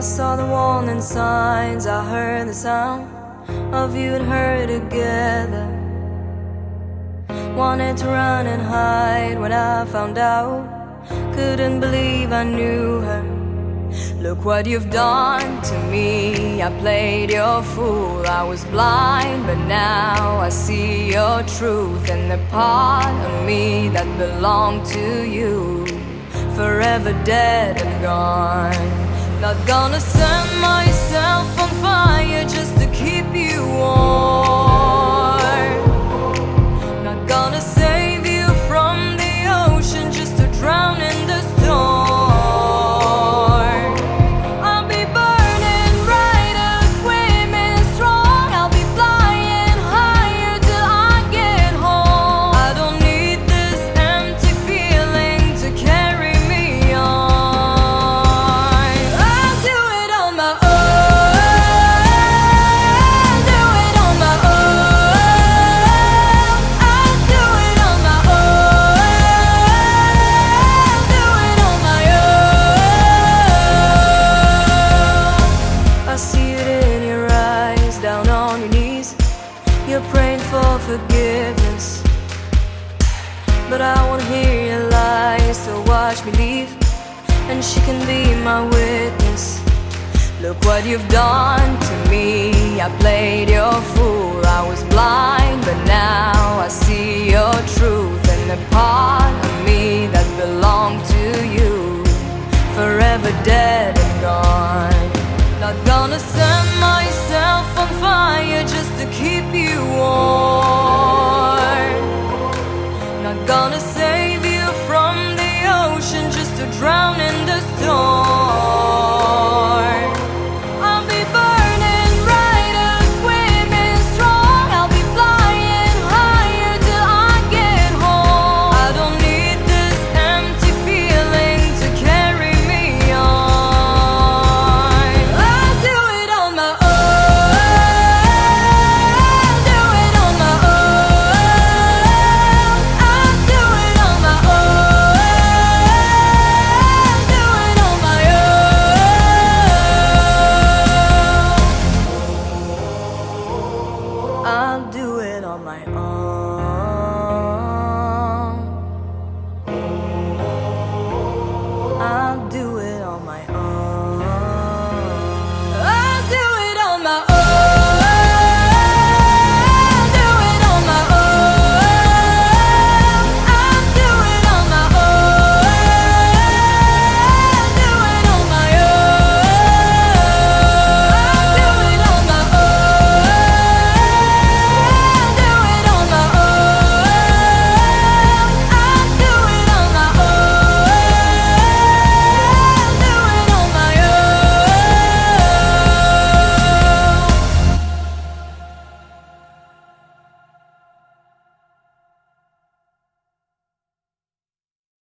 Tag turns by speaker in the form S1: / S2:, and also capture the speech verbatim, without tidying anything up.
S1: saw the warning signs, I heard the sound of you and her together. Wanted to run and hide when I found out. Couldn't believe I knew her. Look what you've done to me. I played your fool, I was blind, but now I see your truth. And the part of me that belonged to you, forever dead and gone. Not gonna set myself on fire just to keep you warm. Not gonna save you from the ocean just to drown in the storm. I'll be burning brighter, swimming strong. I'll be flying higher till I get home. I don't need this empty feeling to carry me on. I'll do it on my own. Do it on my own. I'll do it on my own. Do it on my own. I see it in your eyes, down on your knees. You're praying for forgiveness, but I won't hear your lies, so watch me leave, and she can be my witness. Look what you've done to me. I played your fool, I was blind, but now I see your truth. And the part of me that belonged to you, forever dead and gone. Not gonna set myself on fire just to keep you warm. Not gonna